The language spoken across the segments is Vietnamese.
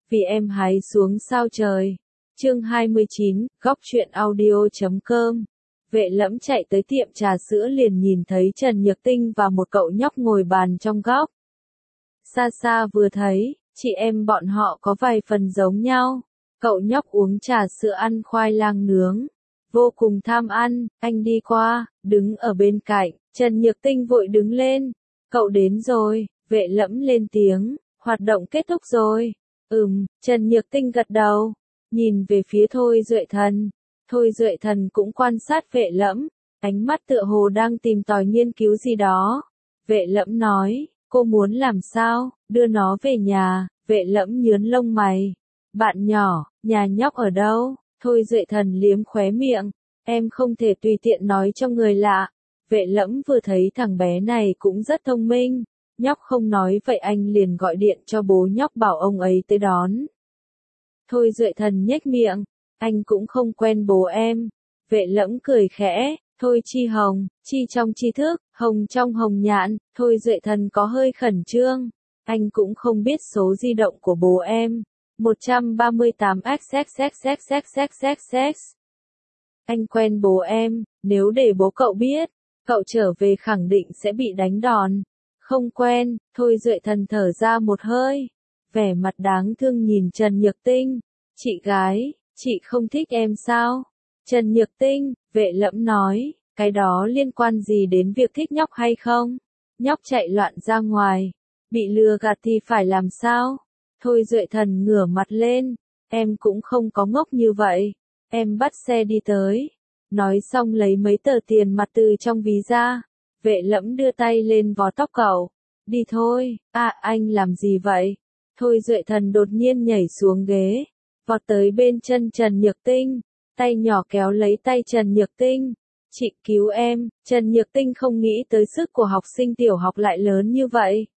vì em hái xuống sao trời. Chương 29, góc truyện audio.com. Vệ Lẫm chạy tới tiệm trà sữa liền nhìn thấy Trần Nhược Tinh và một cậu nhóc ngồi bàn trong góc. Xa xa vừa thấy, chị em bọn họ có vài phần giống nhau. Cậu nhóc uống trà sữa ăn khoai lang nướng. Vô cùng tham ăn, anh đi qua, đứng ở bên cạnh, Trần Nhược Tinh vội đứng lên. Cậu đến rồi, Vệ Lẫm lên tiếng, hoạt động kết thúc rồi. Trần Nhược Tinh gật đầu, nhìn về phía Thôi Duệ Thần. Thôi Duệ Thần cũng quan sát Vệ Lẫm, ánh mắt tựa hồ đang tìm tòi nghiên cứu gì đó. Vệ Lẫm nói, cô muốn làm sao, đưa nó về nhà. Vệ Lẫm nhướng lông mày. Bạn nhỏ, nhà nhóc ở đâu? Thôi Duệ Thần liếm khóe miệng, em không thể tùy tiện nói cho người lạ. Vệ Lẫm vừa thấy thằng bé này cũng rất thông minh, nhóc không nói vậy anh liền gọi điện cho bố nhóc bảo ông ấy tới đón. Thôi Duệ Thần nhếch miệng, anh cũng không quen bố em. Vệ Lẫm cười khẽ, Thôi Chi Hồng, chi trong tri thức, hồng trong hồng nhạn. Thôi Duệ Thần có hơi khẩn trương, anh cũng không biết số di động của bố em. 138XXXXXXXX. Anh quen bố em, nếu để bố cậu biết, cậu trở về khẳng định sẽ bị đánh đòn. Không quen. Thôi Duệ Thần thở ra một hơi, vẻ mặt đáng thương nhìn Trần Nhược Tinh. Chị gái, chị không thích em sao? Trần Nhược Tinh, Vệ Lẫm nói, cái đó liên quan gì đến việc thích nhóc hay không? Nhóc chạy loạn ra ngoài, bị lừa gạt thì phải làm sao? Thôi Duệ Thần ngửa mặt lên, em cũng không có ngốc như vậy, em bắt xe đi tới. Nói xong lấy mấy tờ tiền mặt từ trong ví ra. Vệ Lẫm đưa tay lên vò tóc cậu. Đi thôi. Anh làm gì vậy? Thôi Duệ Thần đột nhiên nhảy xuống ghế, vọt tới bên chân Trần Nhược Tinh, tay nhỏ kéo lấy tay Trần Nhược Tinh. Chị cứu em. Trần Nhược Tinh không nghĩ tới sức của học sinh tiểu học lại lớn như vậy.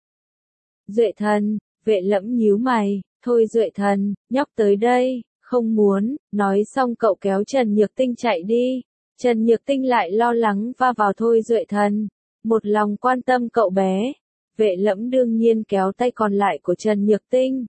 Duệ Thần. Vệ Lẫm nhíu mày, Thôi Duệ Thần, nhóc tới đây. Không muốn. Nói xong cậu kéo Trần Nhược Tinh chạy đi. Trần Nhược Tinh lại lo lắng va vào Thôi Duệ Thần, một lòng quan tâm cậu bé. Vệ Lẫm đương nhiên kéo tay còn lại của Trần Nhược Tinh.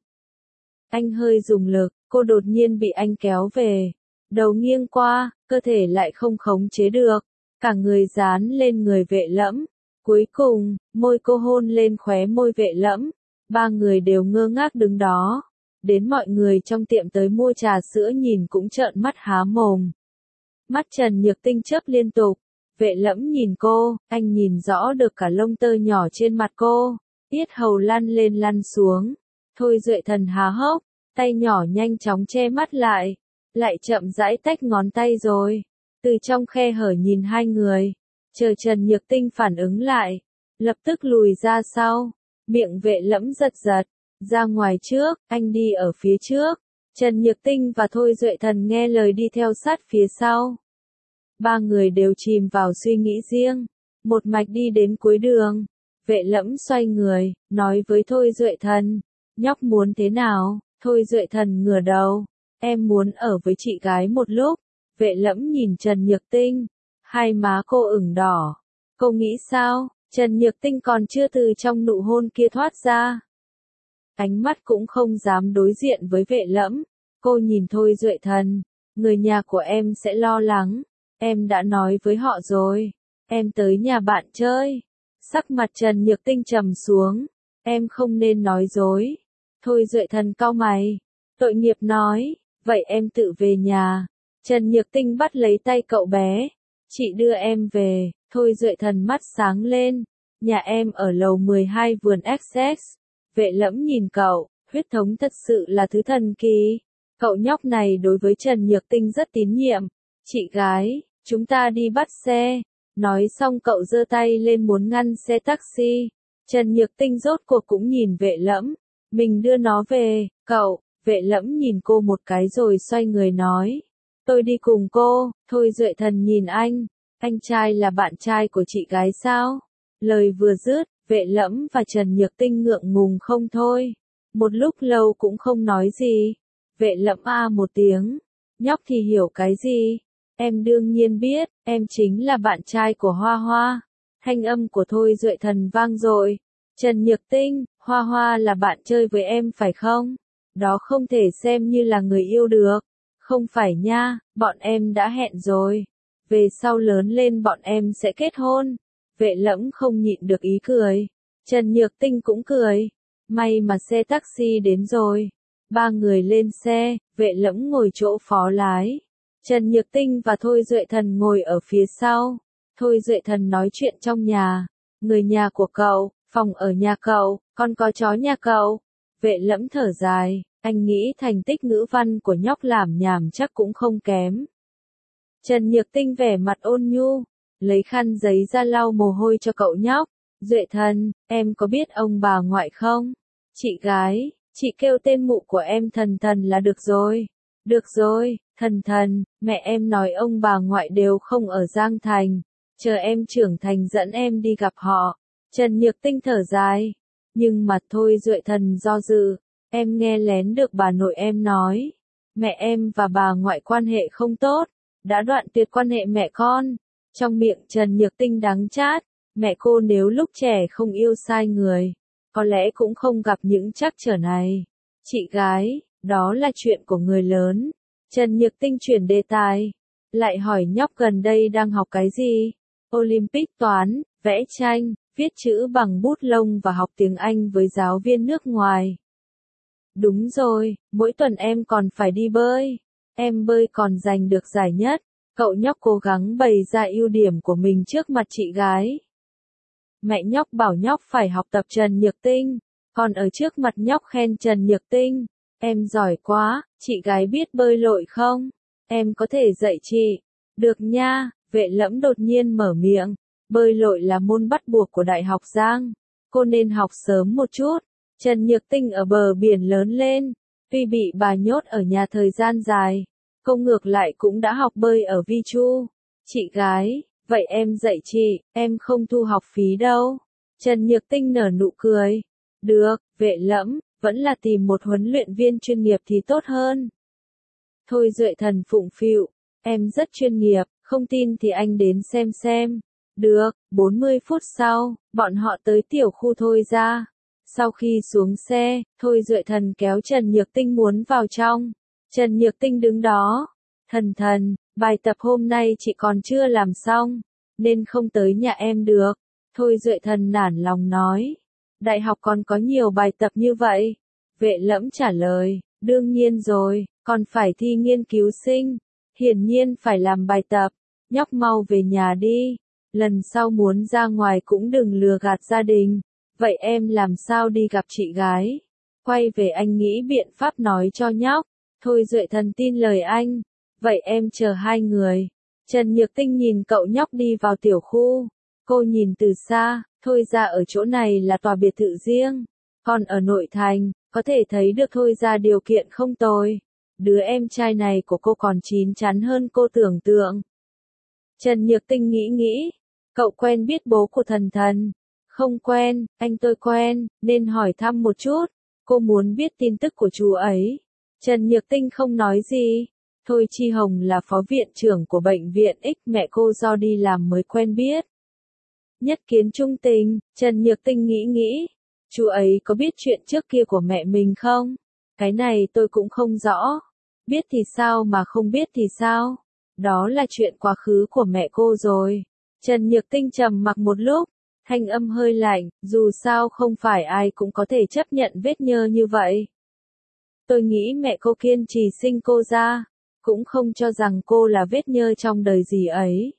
Anh hơi dùng lực, cô đột nhiên bị anh kéo về. Đầu nghiêng qua, cơ thể lại không khống chế được, cả người dán lên người Vệ Lẫm. Cuối cùng, môi cô hôn lên khóe môi Vệ Lẫm. Ba người đều ngơ ngác đứng đó. Đến mọi người trong tiệm tới mua trà sữa nhìn cũng trợn mắt há mồm. Mắt Trần Nhược Tinh chớp liên tục. Vệ Lẫm nhìn cô, anh nhìn rõ được cả lông tơ nhỏ trên mặt cô. Yết hầu lăn lên lăn xuống. Thôi Duệ Thần há hốc, tay nhỏ nhanh chóng che mắt lại. Lại chậm rãi tách ngón tay rồi. Từ trong khe hở nhìn hai người. Chờ Trần Nhược Tinh phản ứng lại. Lập tức lùi ra sau. Miệng Vệ Lẫm giật giật. Ra ngoài trước, anh đi ở phía trước. Trần Nhược Tinh và Thôi Duệ Thần nghe lời đi theo sát phía sau. Ba người đều chìm vào suy nghĩ riêng. Một mạch đi đến cuối đường. Vệ Lẫm xoay người, nói với Thôi Duệ Thần. Nhóc muốn thế nào? Thôi Duệ Thần ngửa đầu. Em muốn ở với chị gái một lúc. Vệ Lẫm nhìn Trần Nhược Tinh. Hai má cô ửng đỏ. Cô nghĩ sao? Trần Nhược Tinh còn chưa từ trong nụ hôn kia thoát ra. Ánh mắt cũng không dám đối diện với Vệ Lẫm. Cô nhìn Thôi Duệ Thần. Người nhà của em sẽ lo lắng. Em đã nói với họ rồi. Em tới nhà bạn chơi. Sắc mặt Trần Nhược Tinh trầm xuống. Em không nên nói dối. Thôi Duệ Thần cau mày. Tội nghiệp nói. Vậy em tự về nhà. Trần Nhược Tinh bắt lấy tay cậu bé. Chị đưa em về. Thôi Duệ Thần mắt sáng lên. Nhà em ở lầu 12 vườn XX. Vệ Lẫm nhìn cậu. Huyết thống thật sự là thứ thần kỳ. Cậu nhóc này đối với Trần Nhược Tinh rất tín nhiệm. Chị gái, chúng ta đi bắt xe. Nói xong cậu giơ tay lên muốn ngăn xe taxi. Trần Nhược Tinh rốt cuộc cũng nhìn Vệ Lẫm. Mình đưa nó về, cậu. Vệ Lẫm nhìn cô một cái rồi xoay người nói. Tôi đi cùng cô. Thôi Duệ Thần nhìn anh trai là bạn trai của chị gái sao? Lời vừa dứt, Vệ Lẫm và Trần Nhược Tinh ngượng ngùng không thôi. Một lúc lâu cũng không nói gì. Vệ Lẫm một tiếng. Nhóc thì hiểu cái gì? Em đương nhiên biết, em chính là bạn trai của Hoa Hoa. Thanh âm của Thôi Duệ Thần vang dội. Trần Nhược Tinh, Hoa Hoa là bạn chơi với em phải không? Đó không thể xem như là người yêu được. Không phải nha, bọn em đã hẹn rồi. Về sau lớn lên bọn em sẽ kết hôn. Vệ Lẫm không nhịn được ý cười. Trần Nhược Tinh cũng cười. May mà xe taxi đến rồi. Ba người lên xe, Vệ Lẫm ngồi chỗ phó lái. Trần Nhược Tinh và Thôi Duệ Thần ngồi ở phía sau. Thôi Duệ Thần nói chuyện trong nhà. Người nhà của cậu, phòng ở nhà cậu, con có chó nhà cậu. Vệ Lẫm thở dài, anh nghĩ thành tích ngữ văn của nhóc làm nhảm chắc cũng không kém. Trần Nhược Tinh vẻ mặt ôn nhu, lấy khăn giấy ra lau mồ hôi cho cậu nhóc. Duệ Thần, em có biết ông bà ngoại không? Chị gái, chị kêu tên mụ của em Thần Thần là được rồi. Được rồi, Thần Thần, mẹ em nói ông bà ngoại đều không ở Giang Thành. Chờ em trưởng thành dẫn em đi gặp họ. Trần Nhược Tinh thở dài. Nhưng mà Thôi Duệ Thần do dự. Em nghe lén được bà nội em nói. Mẹ em và bà ngoại quan hệ không tốt. Đã đoạn tuyệt quan hệ mẹ con. Trong miệng Trần Nhược Tinh đắng chát. Mẹ cô nếu lúc trẻ không yêu sai người. Có lẽ cũng không gặp những trắc trở này. Chị gái, đó là chuyện của người lớn. Trần Nhược Tinh chuyển đề tài. Lại hỏi nhóc gần đây đang học cái gì? Olympic toán, vẽ tranh, viết chữ bằng bút lông và học tiếng Anh với giáo viên nước ngoài. Đúng rồi, mỗi tuần em còn phải đi bơi. Em bơi còn giành được giải nhất. Cậu nhóc cố gắng bày ra ưu điểm của mình trước mặt chị gái. Mẹ nhóc bảo nhóc phải học tập Trần Nhược Tinh. Còn ở trước mặt nhóc khen Trần Nhược Tinh. Em giỏi quá, chị gái biết bơi lội không? Em có thể dạy chị. Được nha, Vệ Lẫm đột nhiên mở miệng. Bơi lội là môn bắt buộc của Đại học Giang. Cô nên học sớm một chút. Trần Nhược Tinh ở bờ biển lớn lên. Tuy bị bà nhốt ở nhà thời gian dài. Cô ngược lại cũng đã học bơi ở Vi Chu. Chị gái, vậy em dạy chị, em không thu học phí đâu. Trần Nhược Tinh nở nụ cười. Được, Vệ Lẫm, vẫn là tìm một huấn luyện viên chuyên nghiệp thì tốt hơn. Thôi Duệ Thần phụng phịu, em rất chuyên nghiệp, không tin thì anh đến xem. Được, 40 phút sau, bọn họ tới tiểu khu Thôi ra. Sau khi xuống xe, Thôi Duệ Thần kéo Trần Nhược Tinh muốn vào trong. Trần Nhược Tinh đứng đó. Thần, bài tập hôm nay chị còn chưa làm xong, nên không tới nhà em được. Thôi Duệ Thần nản lòng nói. Đại học còn có nhiều bài tập như vậy. Vệ Lẫm trả lời, đương nhiên rồi, còn phải thi nghiên cứu sinh. Hiển nhiên phải làm bài tập. Nhóc mau về nhà đi. Lần sau muốn ra ngoài cũng đừng lừa gạt gia đình. Vậy em làm sao đi gặp chị gái? Quay về anh nghĩ biện pháp nói cho nhóc. Thôi Duệ Thần tin lời anh. Vậy em chờ hai người. Trần Nhược Tinh nhìn cậu nhóc đi vào tiểu khu. Cô nhìn từ xa, Thôi ra ở chỗ này là tòa biệt thự riêng. Còn ở nội thành, có thể thấy được Thôi ra điều kiện không tồi. Đứa em trai này của cô còn chín chắn hơn cô tưởng tượng. Trần Nhược Tinh nghĩ. Cậu quen biết bố của Thần? Không quen, anh tôi quen, nên hỏi thăm một chút. Cô muốn biết tin tức của chú ấy. Trần Nhược Tinh không nói gì. Thôi Chi Hồng là phó viện trưởng của bệnh viện X, mẹ cô do đi làm mới quen biết. Nhất kiến trung tình, Trần Nhược Tinh nghĩ. Chú ấy có biết chuyện trước kia của mẹ mình không? Cái này tôi cũng không rõ. Biết thì sao mà không biết thì sao? Đó là chuyện quá khứ của mẹ cô rồi. Trần Nhược Tinh trầm mặc một lúc, thanh âm hơi lạnh, dù sao không phải ai cũng có thể chấp nhận vết nhơ như vậy. Tôi nghĩ mẹ cô kiên trì sinh cô ra, cũng không cho rằng cô là vết nhơ trong đời dì ấy.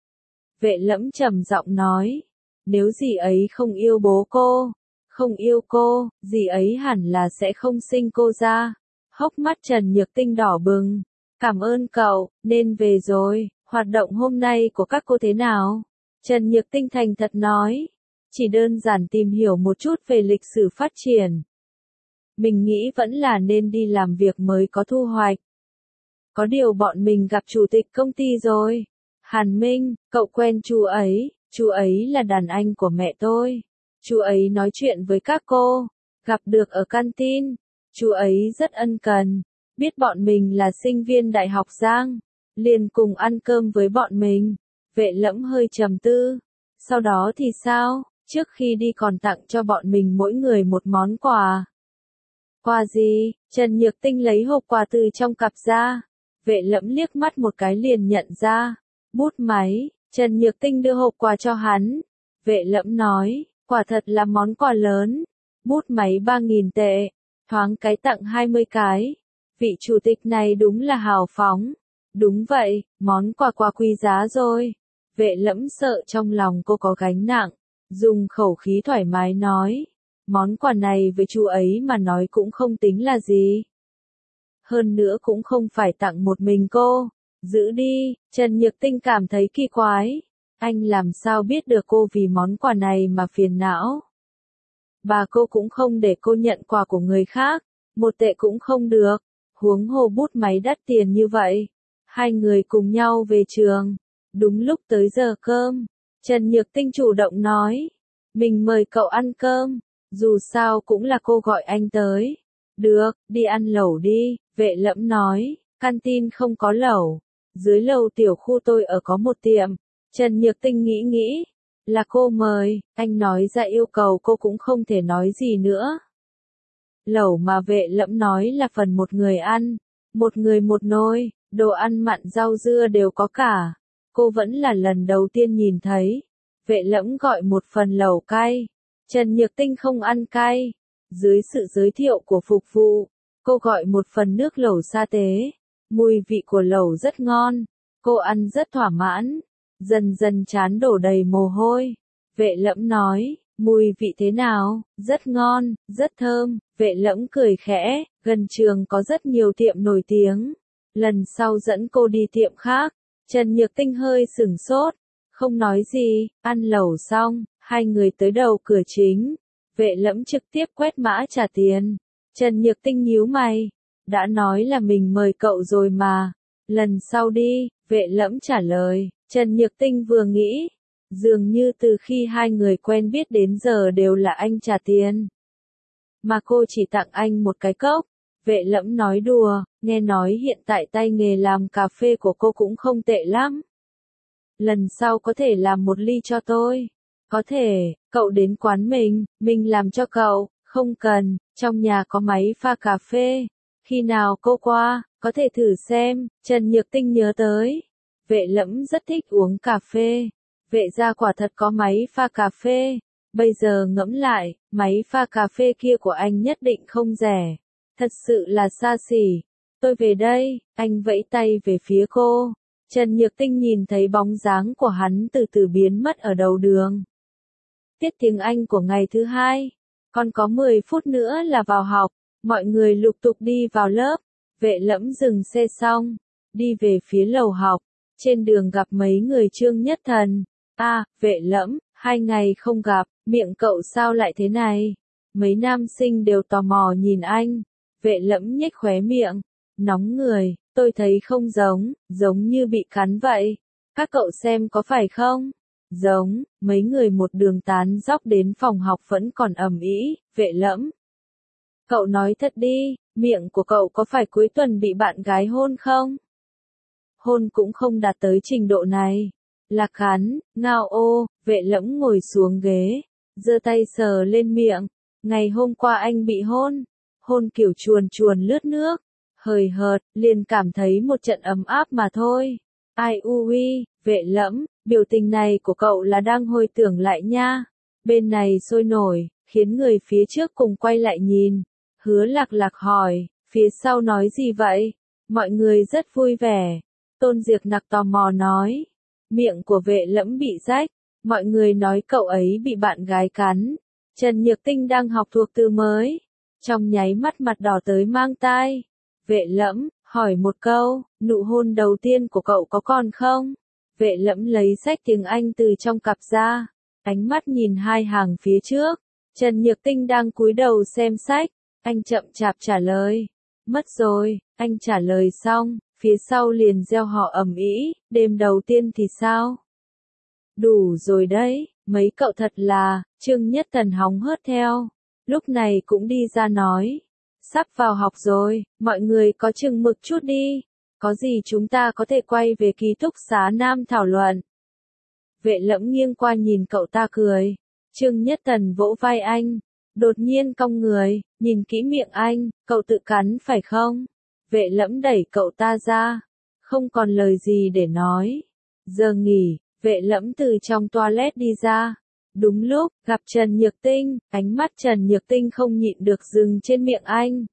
Vệ Lẫm trầm giọng nói, nếu dì ấy không yêu bố cô, không yêu cô, dì ấy hẳn là sẽ không sinh cô ra. Hốc mắt Trần Nhược Tinh đỏ bừng. Cảm ơn cậu, nên về rồi. Hoạt động hôm nay của các cô thế nào? Trần Nhược Tinh thành thật nói. Chỉ đơn giản tìm hiểu một chút về lịch sử phát triển. Mình nghĩ vẫn là nên đi làm việc mới có thu hoạch. Có điều bọn mình gặp chủ tịch công ty rồi. Hàn Minh, cậu quen chú ấy là đàn anh của mẹ tôi. Chú ấy nói chuyện với các cô, gặp được ở canteen. Chú ấy rất ân cần, biết bọn mình là sinh viên Đại học Giang, liền cùng ăn cơm với bọn mình. Vệ Lẫm hơi trầm tư. Sau đó thì sao? Trước khi đi còn tặng cho bọn mình mỗi người một món quà. Quà gì? Trần Nhược Tinh lấy hộp quà từ trong cặp ra. Vệ Lẫm liếc mắt một cái liền nhận ra. Bút máy. Trần Nhược Tinh đưa hộp quà cho hắn. Vệ Lẫm nói, quả thật là món quà lớn. Bút máy 3.000 tệ. Thoáng cái tặng 20 cái. Vị chủ tịch này đúng là hào phóng. Đúng vậy, món quà quá quý giá rồi. Vệ Lẫm sợ trong lòng cô có gánh nặng. Dùng khẩu khí thoải mái nói. Món quà này với chú ấy mà nói cũng không tính là gì. Hơn nữa cũng không phải tặng một mình cô. Giữ đi, Trần Nhược Tinh cảm thấy kỳ quái. Anh làm sao biết được cô vì món quà này mà phiền não. Bà cô cũng không để cô nhận quà của người khác. Một tệ cũng không được. Huống hồ bút máy đắt tiền như vậy. Hai người cùng nhau về trường. Đúng lúc tới giờ cơm. Trần Nhược Tinh chủ động nói. Mình mời cậu ăn cơm. Dù sao cũng là cô gọi anh tới. Được, đi ăn lẩu đi, Vệ Lẫm nói. Canteen không có lẩu. Dưới lầu tiểu khu tôi ở có một tiệm. Trần Nhược Tinh nghĩ. Là cô mời, anh nói ra yêu cầu cô cũng không thể nói gì nữa. Lẩu mà Vệ Lẫm nói là phần một người ăn. Một người một nồi, đồ ăn mặn rau dưa đều có cả. Cô vẫn là lần đầu tiên nhìn thấy. Vệ Lẫm gọi một phần lẩu cay. Trần Nhược Tinh không ăn cay. Dưới sự giới thiệu của phục vụ, cô gọi một phần nước lẩu sa tế. Mùi vị của lẩu rất ngon. Cô ăn rất thỏa mãn. Dần dần trán đổ đầy mồ hôi. Vệ Lẫm nói, mùi vị thế nào? Rất ngon, rất thơm. Vệ Lẫm cười khẽ, gần trường có rất nhiều tiệm nổi tiếng. Lần sau dẫn cô đi tiệm khác. Trần Nhược Tinh hơi sửng sốt. Không nói gì, ăn lẩu xong, hai người tới đầu cửa chính. Vệ Lẫm trực tiếp quét mã trả tiền. Trần Nhược Tinh nhíu mày. Đã nói là mình mời cậu rồi mà. Lần sau đi, Vệ Lẫm trả lời. Trần Nhược Tinh vừa nghĩ. Dường như từ khi hai người quen biết đến giờ đều là anh trả tiền. Mà cô chỉ tặng anh một cái cốc. Vệ Lẫm nói đùa, nghe nói hiện tại tay nghề làm cà phê của cô cũng không tệ lắm. Lần sau có thể làm một ly cho tôi. Có thể, cậu đến quán mình làm cho cậu. Không cần, trong nhà có máy pha cà phê. Khi nào cô qua, có thể thử xem. Trần Nhược Tinh nhớ tới. Vệ Lẫm rất thích uống cà phê. Vệ gia quả thật có máy pha cà phê. Bây giờ ngẫm lại, máy pha cà phê kia của anh nhất định không rẻ. Thật sự là xa xỉ. Tôi về đây, anh vẫy tay về phía cô. Trần Nhược Tinh nhìn thấy bóng dáng của hắn từ từ biến mất ở đầu đường. Tiết tiếng Anh của ngày thứ hai. Còn có 10 phút nữa là vào học. Mọi người lục tục đi vào lớp. Vệ Lẫm dừng xe xong. Đi về phía lầu học. Trên đường gặp mấy người Trương Nhất Thần. Vệ Lẫm, 2 ngày không gặp, miệng cậu sao lại thế này? Mấy nam sinh đều tò mò nhìn anh. Vệ Lẫm nhếch khóe miệng. Nóng người, tôi thấy không giống như bị cắn vậy. Các cậu xem có phải không? Giống, mấy người một đường tán dóc đến phòng học vẫn còn ầm ĩ. Vệ Lẫm. Cậu nói thật đi, miệng của cậu có phải cuối tuần bị bạn gái hôn không? Hôn cũng không đạt tới trình độ này. Lạc Khán, ngao ô. Vệ Lẫm ngồi xuống ghế, giơ tay sờ lên miệng. Ngày hôm qua anh bị hôn. Hôn kiểu chuồn chuồn lướt nước. Hời hợt, liền cảm thấy một trận ấm áp mà thôi. Ai ui, Vệ Lẫm, biểu tình này của cậu là đang hồi tưởng lại nha. Bên này sôi nổi, khiến người phía trước cùng quay lại nhìn. Hứa Lạc Lạc hỏi, phía sau nói gì vậy? Mọi người rất vui vẻ. Tôn Diệc Nặc tò mò nói. Miệng của Vệ Lẫm bị rách. Mọi người nói cậu ấy bị bạn gái cắn. Trần Nhược Tinh đang học thuộc từ mới. Trong nháy mắt mặt đỏ tới mang tai. Vệ Lẫm, hỏi một câu, nụ hôn đầu tiên của cậu có còn không? Vệ Lẫm lấy sách tiếng Anh từ trong cặp ra. Ánh mắt nhìn hai hàng phía trước. Trần Nhược Tinh đang cúi đầu xem sách. Anh chậm chạp trả lời. Mất rồi, anh trả lời xong, phía sau liền reo hò ầm ĩ, đêm đầu tiên thì sao? Đủ rồi đấy, mấy cậu thật là, Trương Nhất Thần hóng hớt theo. Lúc này cũng đi ra nói. Sắp vào học rồi, mọi người có chừng mực chút đi. Có gì chúng ta có thể quay về ký túc xá Nam thảo luận. Vệ Lẫm nghiêng qua nhìn cậu ta cười. Trương Nhất Thần vỗ vai anh. Đột nhiên cong người, nhìn kỹ miệng anh, cậu tự cắn phải không? Vệ Lẫm đẩy cậu ta ra, không còn lời gì để nói. Giờ nghỉ, Vệ Lẫm từ trong toilet đi ra. Đúng lúc, gặp Trần Nhược Tinh, ánh mắt Trần Nhược Tinh không nhịn được dừng trên miệng anh.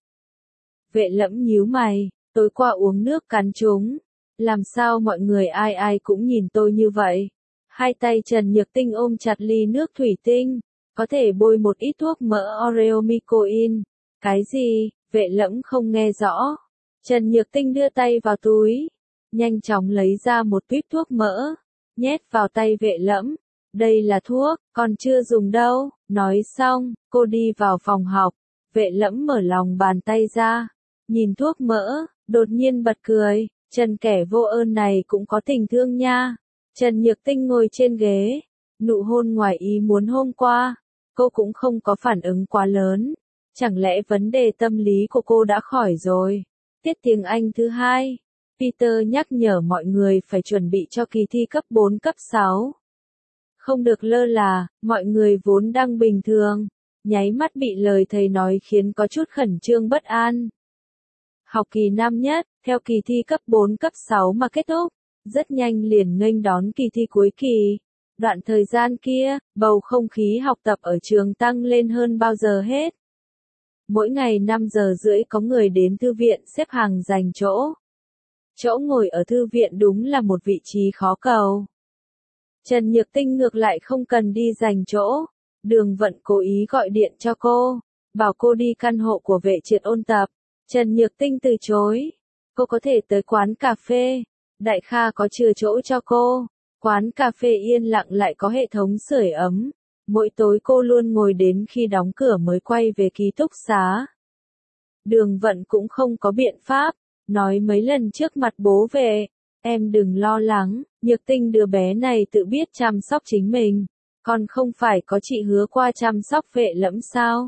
Vệ Lẫm nhíu mày, tối qua uống nước cắn trúng. Làm sao mọi người ai ai cũng nhìn tôi như vậy? Hai tay Trần Nhược Tinh ôm chặt ly nước thủy tinh, có thể bôi một ít thuốc mỡ Oreomicoin. Cái gì? Vệ Lẫm không nghe rõ. Trần Nhược Tinh đưa tay vào túi, nhanh chóng lấy ra một tuýp thuốc mỡ, nhét vào tay Vệ Lẫm. Đây là thuốc, còn chưa dùng đâu. Nói xong, cô đi vào phòng học. Vệ Lẫm mở lòng bàn tay ra, nhìn thuốc mỡ, đột nhiên bật cười. Trần kẻ vô ơn này cũng có tình thương nha. Trần Nhược Tinh ngồi trên ghế, nụ hôn ngoài ý muốn hôm qua, cô cũng không có phản ứng quá lớn. Chẳng lẽ vấn đề tâm lý của cô đã khỏi rồi? Tiết tiếng Anh thứ hai, Peter nhắc nhở mọi người phải chuẩn bị cho kỳ thi cấp 4 cấp 6. Không được lơ là, mọi người vốn đang bình thường, nháy mắt bị lời thầy nói khiến có chút khẩn trương bất an. Học kỳ năm nhất, theo kỳ thi cấp 4 cấp 6 mà kết thúc, rất nhanh liền nghênh đón kỳ thi cuối kỳ. Đoạn thời gian kia, bầu không khí học tập ở trường tăng lên hơn bao giờ hết. Mỗi ngày 5 giờ rưỡi có người đến thư viện xếp hàng giành chỗ. Chỗ ngồi ở thư viện đúng là một vị trí khó cầu. Trần Nhược Tinh ngược lại không cần đi giành chỗ. Đường Vận cố ý gọi điện cho cô, bảo cô đi căn hộ của Vệ Triệt ôn tập. Trần Nhược Tinh từ chối. Cô có thể tới quán cà phê. Đại Kha có chừa chỗ cho cô. Quán cà phê yên lặng lại có hệ thống sưởi ấm. Mỗi tối cô luôn ngồi đến khi đóng cửa mới quay về ký túc xá. Đường Vận cũng không có biện pháp, nói mấy lần trước mặt bố về, em đừng lo lắng, Nhược Tinh đứa bé này tự biết chăm sóc chính mình, còn không phải có chị hứa qua chăm sóc Vệ Lẫm sao?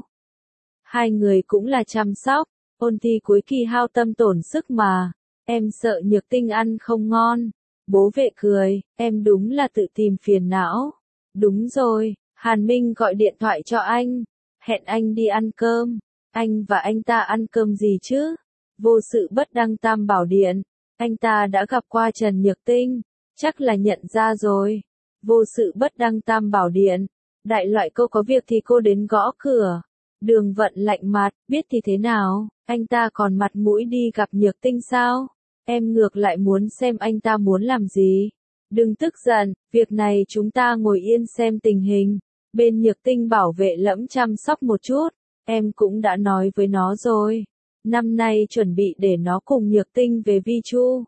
Hai người cũng là chăm sóc, ôn thi cuối kỳ hao tâm tổn sức mà, em sợ Nhược Tinh ăn không ngon. Bố Vệ cười, em đúng là tự tìm phiền não. Đúng rồi, Hàn Minh gọi điện thoại cho anh, hẹn anh đi ăn cơm. Anh và anh ta ăn cơm gì chứ? Vô sự bất đăng tam bảo điện. Anh ta đã gặp qua Trần Nhược Tinh, chắc là nhận ra rồi. Vô sự bất đăng tam bảo điện. Đại loại cô có việc thì cô đến gõ cửa. Đường Vận lạnh mặt, biết thì thế nào, anh ta còn mặt mũi đi gặp Nhược Tinh sao? Em ngược lại muốn xem anh ta muốn làm gì. Đừng tức giận, việc này chúng ta ngồi yên xem tình hình. Bên Nhược Tinh bảo Vệ Lẫm chăm sóc một chút, em cũng đã nói với nó rồi. Năm nay chuẩn bị để nó cùng Nhược Tinh về Vi Chu.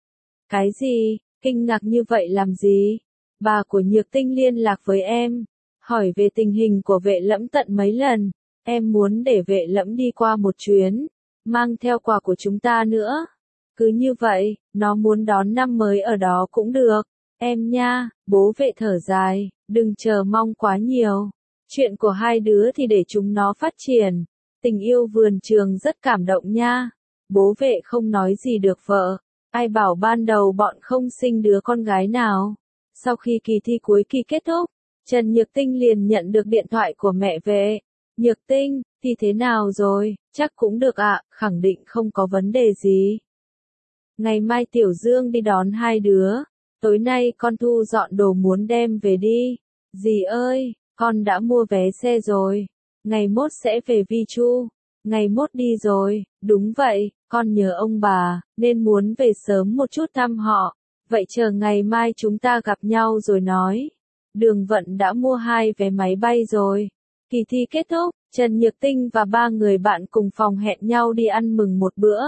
Cái gì? Kinh ngạc như vậy làm gì? Bà của Nhược Tinh liên lạc với em, hỏi về tình hình của Vệ Lẫm tận mấy lần. Em muốn để Vệ Lẫm đi qua một chuyến, mang theo quà của chúng ta nữa. Cứ như vậy, nó muốn đón năm mới ở đó cũng được. Em nha, bố Vệ thở dài, đừng chờ mong quá nhiều. Chuyện của hai đứa thì để chúng nó phát triển. Tình yêu vườn trường rất cảm động nha. Bố Vệ không nói gì được vợ. Ai bảo ban đầu bọn không sinh đứa con gái nào. Sau khi kỳ thi cuối kỳ kết thúc, Trần Nhược Tinh liền nhận được điện thoại của mẹ Vệ. Nhược Tinh, thì thế nào rồi? Chắc cũng được ạ, khẳng định không có vấn đề gì. Ngày mai Tiểu Dương đi đón hai đứa. Tối nay con thu dọn đồ muốn đem về đi. Dì ơi, con đã mua vé xe rồi. Ngày mốt sẽ về Vi Chu. Ngày mốt đi rồi, đúng vậy, con nhớ ông bà, nên muốn về sớm một chút thăm họ. Vậy chờ ngày mai chúng ta gặp nhau rồi nói. Đường Vận đã mua 2 vé máy bay rồi. Kỳ thi kết thúc, Trần Nhược Tinh và 3 người bạn cùng phòng hẹn nhau đi ăn mừng một bữa.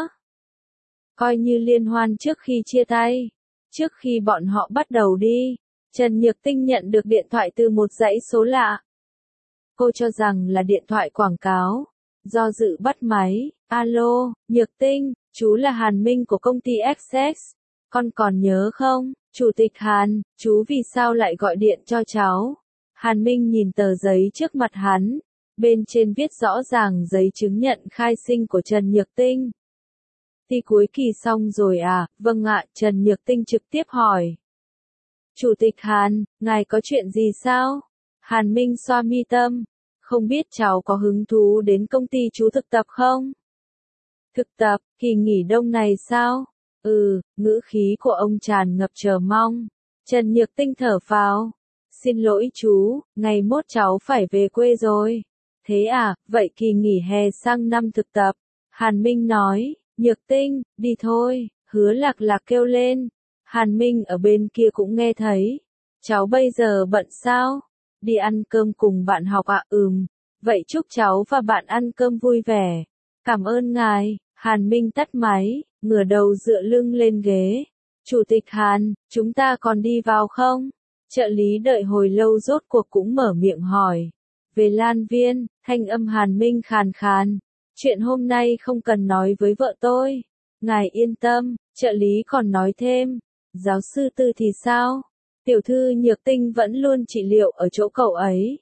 Coi như liên hoan trước khi chia tay. Trước khi bọn họ bắt đầu đi, Trần Nhược Tinh nhận được điện thoại từ một dãy số lạ. Cô cho rằng là điện thoại quảng cáo. Do dự bắt máy, alo, Nhược Tinh, chú là Hàn Minh của công ty XX. Con còn nhớ không, Chủ tịch Hàn, chú vì sao lại gọi điện cho cháu? Hàn Minh nhìn tờ giấy trước mặt hắn, bên trên viết rõ ràng giấy chứng nhận khai sinh của Trần Nhược Tinh. Thi cuối kỳ xong rồi à? Vâng ạ, Trần Nhược Tinh trực tiếp hỏi. Chủ tịch Hàn, ngài có chuyện gì sao? Hàn Minh xoa mi tâm. không biết cháu có hứng thú đến công ty chú thực tập không? Thực tập, kỳ nghỉ đông này sao? Ngữ khí của ông tràn ngập chờ mong. Trần Nhược Tinh thở phào. Xin lỗi chú, ngày mốt cháu phải về quê rồi. Thế à, vậy kỳ nghỉ hè sang năm thực tập. Hàn Minh nói, Nhược Tinh, đi thôi, Hứa Lạc Lạc kêu lên. Hàn Minh ở bên kia cũng nghe thấy. Cháu bây giờ bận sao? Đi ăn cơm cùng bạn học ạ? Vậy chúc cháu và bạn ăn cơm vui vẻ. Cảm ơn ngài. Hàn Minh tắt máy, ngửa đầu dựa lưng lên ghế. Chủ tịch Hàn, chúng ta còn đi vào không? Trợ lý đợi hồi lâu rốt cuộc cũng mở miệng hỏi. Về Lan Viên, thanh âm Hàn Minh khàn khàn. Chuyện hôm nay không cần nói với vợ tôi. Ngài yên tâm, trợ lý còn nói thêm. Giáo sư Tư thì sao? Tiểu thư Nhược Tinh vẫn luôn trị liệu ở chỗ cậu ấy.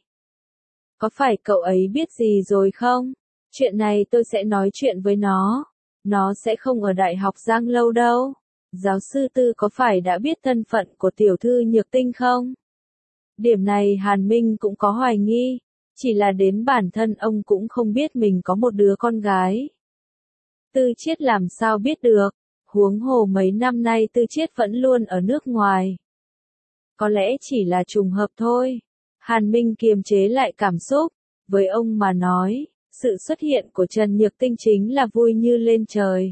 Có phải cậu ấy biết gì rồi không? Chuyện này tôi sẽ nói chuyện với nó. Nó sẽ không ở Đại học Giang Lâu đâu. Giáo sư Tư có phải đã biết thân phận của tiểu thư Nhược Tinh không? Điểm này Hàn Minh cũng có hoài nghi. Chỉ là đến bản thân ông cũng không biết mình có một đứa con gái. Tư Chiết làm sao biết được? Huống hồ mấy năm nay Tư Chiết vẫn luôn ở nước ngoài. Có lẽ chỉ là trùng hợp thôi. Hàn Minh kiềm chế lại cảm xúc. Với ông mà nói, sự xuất hiện của Trần Nhược Tinh chính là vui như lên trời.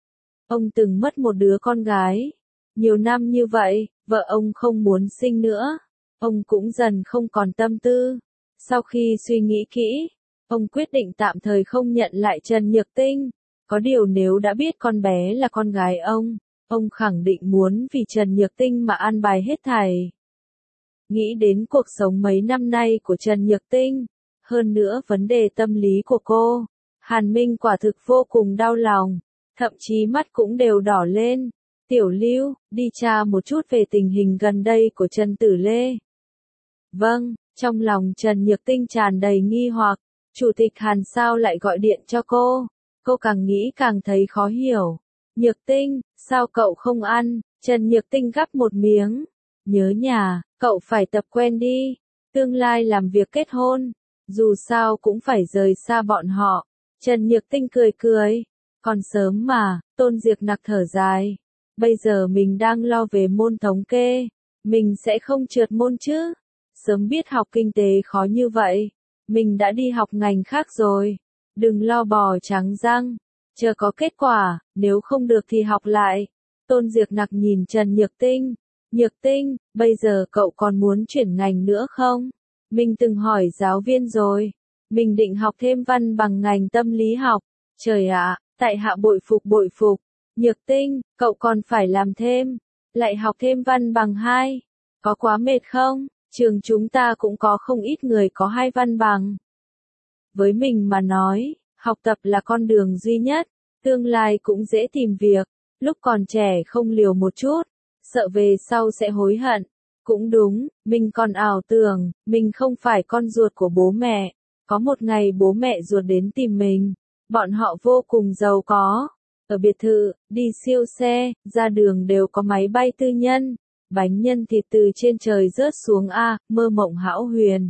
Ông từng mất một đứa con gái. Nhiều năm như vậy, vợ ông không muốn sinh nữa. Ông cũng dần không còn tâm tư. Sau khi suy nghĩ kỹ, ông quyết định tạm thời không nhận lại Trần Nhược Tinh. Có điều nếu đã biết con bé là con gái ông khẳng định muốn vì Trần Nhược Tinh mà an bài hết thảy. Nghĩ đến cuộc sống mấy năm nay của Trần Nhược Tinh, hơn nữa vấn đề tâm lý của cô, Hàn Minh quả thực vô cùng đau lòng, thậm chí mắt cũng đều đỏ lên. Tiểu Lưu, đi tra một chút về tình hình gần đây của Trần Tử Lê. Vâng, trong lòng Trần Nhược Tinh tràn đầy nghi hoặc, Chủ tịch Hàn sao lại gọi điện cho cô? Cô càng nghĩ càng thấy khó hiểu. Nhược Tinh, sao cậu không ăn? Trần Nhược Tinh gắp một miếng. Nhớ nhà, cậu phải tập quen đi. Tương lai làm việc kết hôn, dù sao cũng phải rời xa bọn họ. Trần Nhược Tinh cười cười. Còn sớm mà, Tôn Diệp Nặc thở dài. Bây giờ mình đang lo về môn thống kê. Mình sẽ không trượt môn chứ. Sớm biết học kinh tế khó như vậy. Mình đã đi học ngành khác rồi. Đừng lo bò trắng răng. Chờ có kết quả, nếu không được thì học lại. Tôn Diệp Nặc nhìn Trần Nhược Tinh. Nhược Tinh, bây giờ cậu còn muốn chuyển ngành nữa không? Mình từng hỏi giáo viên rồi. Mình định học thêm văn bằng ngành tâm lý học. Trời ạ, tại hạ bội phục bội phục. Nhược Tinh, cậu còn phải làm thêm. Lại học thêm văn bằng 2. Có quá mệt không? Trường chúng ta cũng có không ít người có 2 văn bằng. Với mình mà nói, học tập là con đường duy nhất. Tương lai cũng dễ tìm việc. Lúc còn trẻ không liều một chút, sợ về sau sẽ hối hận. Cũng đúng, mình còn ảo tưởng, mình không phải con ruột của bố mẹ. Có một ngày bố mẹ ruột đến tìm mình. Bọn họ vô cùng giàu có. Ở biệt thự, đi siêu xe, ra đường đều có máy bay tư nhân. Bánh nhân thịt từ trên trời rớt xuống mơ mộng hão huyền.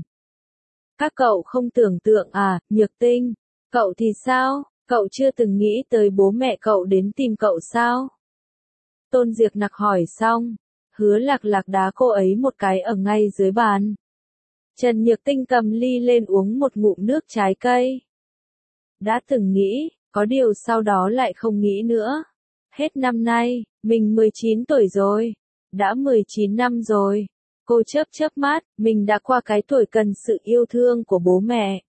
Các cậu không tưởng tượng Nhược Tinh. Cậu thì sao? Cậu chưa từng nghĩ tới bố mẹ cậu đến tìm cậu sao? Tôn Diệp Nặc hỏi xong, Hứa Lạc Lạc đá cô ấy một cái ở ngay dưới bàn. Trần Nhược Tinh cầm ly lên uống một ngụm nước trái cây. Đã từng nghĩ, có điều sau đó lại không nghĩ nữa. Hết năm nay, mình 19 tuổi rồi. Đã 19 năm rồi. Cô chớp mắt, mình đã qua cái tuổi cần sự yêu thương của bố mẹ.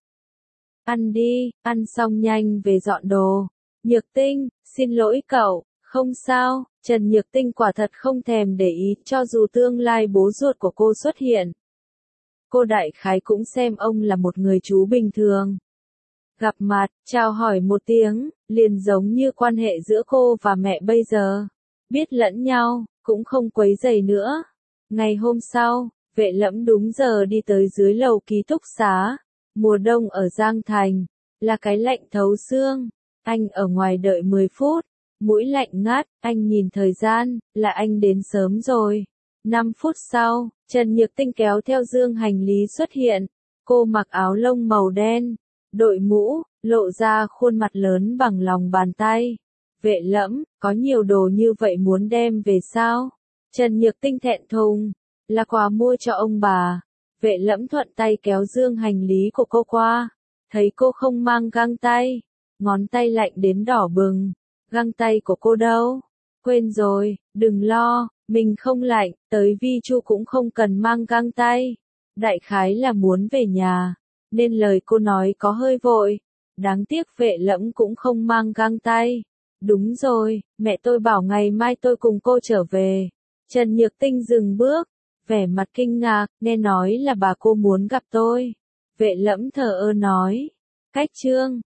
Ăn đi, ăn xong nhanh về dọn đồ. Nhược Tinh, xin lỗi cậu, không sao. Trần Nhược Tinh quả thật không thèm để ý cho dù tương lai bố ruột của cô xuất hiện. Cô đại khái cũng xem ông là một người chú bình thường. Gặp mặt, chào hỏi một tiếng, liền giống như quan hệ giữa cô và mẹ bây giờ. Biết lẫn nhau, cũng không quấy rầy nữa. Ngày hôm sau, Vệ Lẫm đúng giờ đi tới dưới lầu ký túc xá. Mùa đông ở Giang Thành, là cái lạnh thấu xương. Anh ở ngoài đợi 10 phút, mũi lạnh ngắt, anh nhìn thời gian, là anh đến sớm rồi. 5 phút sau, Trần Nhược Tinh kéo theo dương hành lý xuất hiện. Cô mặc áo lông màu đen, đội mũ, lộ ra khuôn mặt lớn bằng lòng bàn tay. Vệ Lẫm, có nhiều đồ như vậy muốn đem về sao? Trần Nhược Tinh thẹn thùng, là quà mua cho ông bà. Vệ Lẫm thuận tay kéo dương hành lý của cô qua, thấy cô không mang găng tay, ngón tay lạnh đến đỏ bừng. Găng tay của cô đâu? Quên rồi, đừng lo, mình không lạnh, tới Vi Chu cũng không cần mang găng tay. Đại khái là muốn về nhà, nên lời cô nói có hơi vội. Đáng tiếc Vệ Lẫm cũng không mang găng tay. Đúng rồi, mẹ tôi bảo ngày mai tôi cùng cô trở về. Trần Nhược Tinh dừng bước, vẻ mặt kinh ngạc, nghe nói là bà cô muốn gặp tôi. Vệ Lẫm thờ ơ nói, cách chương